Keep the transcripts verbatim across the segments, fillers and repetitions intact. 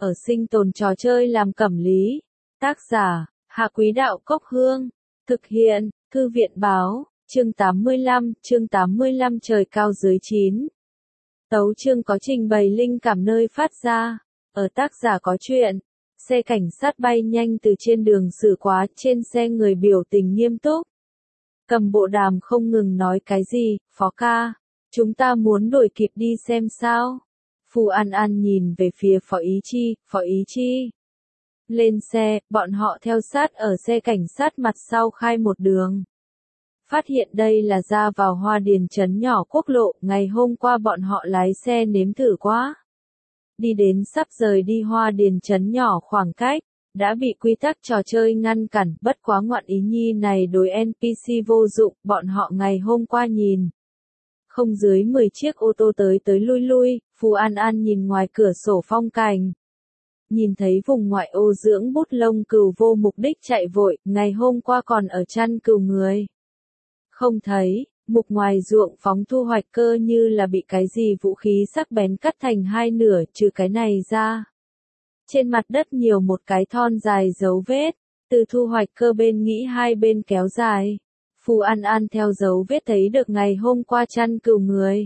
ở sinh tồn trò chơi làm cẩm lý. Tác giả, Hạ Quý Đạo Cốc Hương. Thực hiện, Thư viện Báo, chương tám mươi lăm, chương tám mươi lăm trời cao dưới chín. Tấu chương có trình bày linh cảm nơi phát ra. Ở tác giả có chuyện. Xe cảnh sát bay nhanh từ trên đường xử quá, trên xe người biểu tình nghiêm túc. Cầm bộ đàm không ngừng nói cái gì, Phó ca, chúng ta muốn đuổi kịp đi xem sao. Phù An An nhìn về phía Phó Ý Chi, Phó Ý Chi. Lên xe, bọn họ theo sát ở xe cảnh sát mặt sau khai một đường. Phát hiện đây là ra vào Hoa Điền trấn nhỏ quốc lộ, ngày hôm qua bọn họ lái xe nếm thử quá. Đi đến sắp rời đi Hoa Điền trấn nhỏ khoảng cách, đã bị quy tắc trò chơi ngăn cản, bất quá ngoạn ý nhi này đối en pê xê vô dụng, bọn họ ngày hôm qua nhìn. Không dưới mười chiếc ô tô tới tới lui lui, Phù An An nhìn ngoài cửa sổ phong cảnh. Nhìn thấy vùng ngoại ô dưỡng bút lông cừu vô mục đích chạy vội, ngày hôm qua còn ở chăn cừu người. Không thấy, mục ngoài ruộng phóng thu hoạch cơ như là bị cái gì vũ khí sắc bén cắt thành hai nửa, trừ cái này ra. Trên mặt đất nhiều một cái thon dài dấu vết, từ thu hoạch cơ bên nghĩ hai bên kéo dài. Phù An An theo dấu vết thấy được ngày hôm qua chăn cừu người.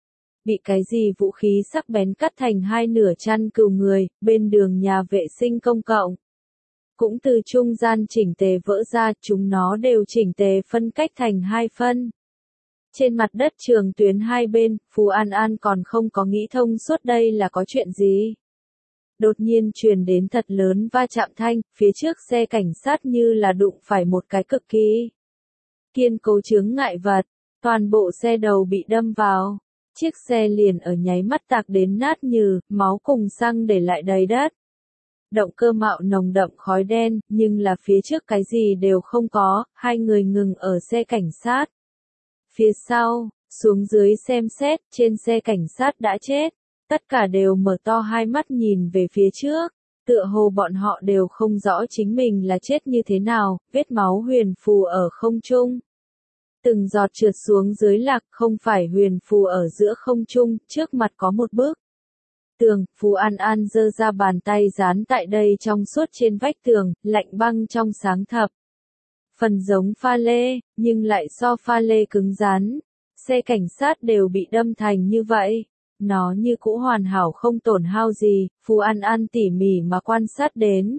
Bị cái gì vũ khí sắc bén cắt thành hai nửa chăn cừu người, bên đường nhà vệ sinh công cộng. Cũng từ trung gian chỉnh tề vỡ ra, chúng nó đều chỉnh tề phân cách thành hai phân. Trên mặt đất trường tuyến hai bên, Phù An An còn không có nghĩ thông suốt đây là có chuyện gì. Đột nhiên truyền đến thật lớn va chạm thanh, phía trước xe cảnh sát như là đụng phải một cái cực kỳ kiên cố chướng ngại vật, toàn bộ xe đầu bị đâm vào. Chiếc xe liền ở nháy mắt tạc đến nát nhừ, máu cùng xăng để lại đầy đất. Động cơ mạo nồng đậm khói đen, nhưng là phía trước cái gì đều không có, hai người ngừng ở xe cảnh sát. Phía sau, xuống dưới xem xét, trên xe cảnh sát đã chết. Tất cả đều mở to hai mắt nhìn về phía trước, tựa hồ bọn họ đều không rõ chính mình là chết như thế nào, vết máu huyền phù ở không trung. Từng giọt trượt xuống dưới lạc, không phải huyền phù ở giữa không trung, trước mặt có một bức tường, Phù An An giơ ra bàn tay dán tại đây trong suốt trên vách tường, lạnh băng trong sáng thập. Phần giống pha lê, nhưng lại so pha lê cứng rắn. Xe cảnh sát đều bị đâm thành như vậy. Nó như cũ hoàn hảo không tổn hao gì, Phù An An tỉ mỉ mà quan sát đến.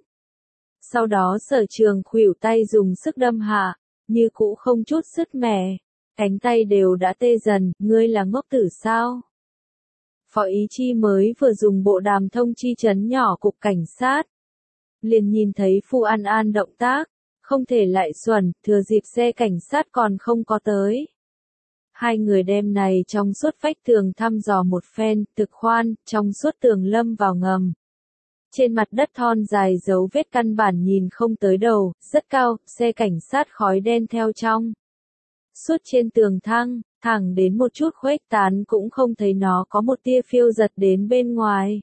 Sau đó Sở Trường khuỷu tay dùng sức đâm hạ, như cũ không chút sứt mẻ. Cánh tay đều đã tê dần, ngươi là ngốc tử sao? Phó Ý Chi mới vừa dùng bộ đàm thông chi trấn nhỏ cục cảnh sát. Liền nhìn thấy Phù An An động tác, không thể lại xuẩn, thừa dịp xe cảnh sát còn không có tới. Hai người đem này trong suốt vách tường thăm dò một phen, thực khoan, trong suốt tường lâm vào ngầm. Trên mặt đất thon dài dấu vết căn bản nhìn không tới đầu, rất cao, xe cảnh sát khói đen theo trong. Suốt trên tường thang, thẳng đến một chút khuếch tán cũng không thấy nó có một tia phiêu giật đến bên ngoài.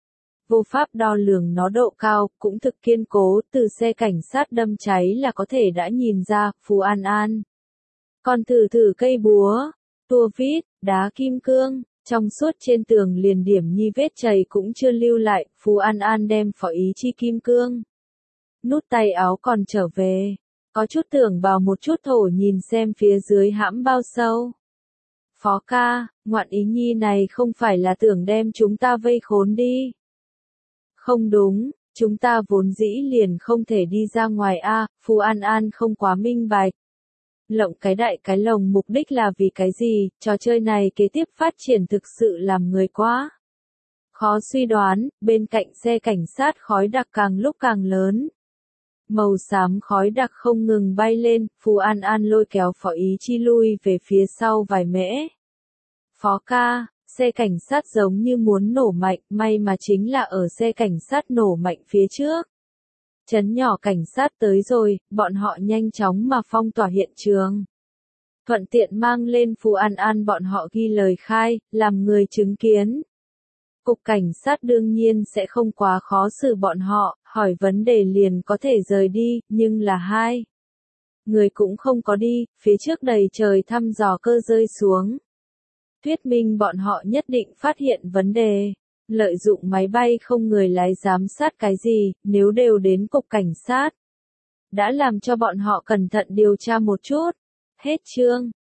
Vô pháp đo lường nó độ cao, cũng thực kiên cố, từ xe cảnh sát đâm cháy là có thể đã nhìn ra, Phù An An. Còn thử thử cây búa, tua vít, đá kim cương, trong suốt trên tường liền điểm nhi vết chày cũng chưa lưu lại, Phù An An đem Phó Ý Chi kim cương. Nút tay áo còn trở về, có chút tưởng vào một chút thổ nhìn xem phía dưới hãm bao sâu. Phó ca, ngoạn ý nhi này không phải là tưởng đem chúng ta vây khốn đi. Không đúng, chúng ta vốn dĩ liền không thể đi ra ngoài a, Phù An An không quá minh bạch. Lộng cái đại cái lồng mục đích là vì cái gì, trò chơi này kế tiếp phát triển thực sự làm người quá khó suy đoán, bên cạnh xe cảnh sát khói đặc càng lúc càng lớn. Màu xám khói đặc không ngừng bay lên, Phù An An lôi kéo Phó Ý Chi lui về phía sau vài mễ. Phó ca, xe cảnh sát giống như muốn nổ mạnh, may mà chính là ở xe cảnh sát nổ mạnh phía trước. Trấn nhỏ cảnh sát tới rồi, bọn họ nhanh chóng mà phong tỏa hiện trường. Thuận tiện mang lên Phù An An bọn họ ghi lời khai, làm người chứng kiến. Cục cảnh sát đương nhiên sẽ không quá khó xử bọn họ, hỏi vấn đề liền có thể rời đi, nhưng là hai người cũng không có đi, phía trước đầy trời thăm dò cơ rơi xuống. Thuyết minh bọn họ nhất định phát hiện vấn đề. Lợi dụng máy bay không người lái giám sát cái gì, nếu đều đến cục cảnh sát. Đã làm cho bọn họ cẩn thận điều tra một chút. Hết chương.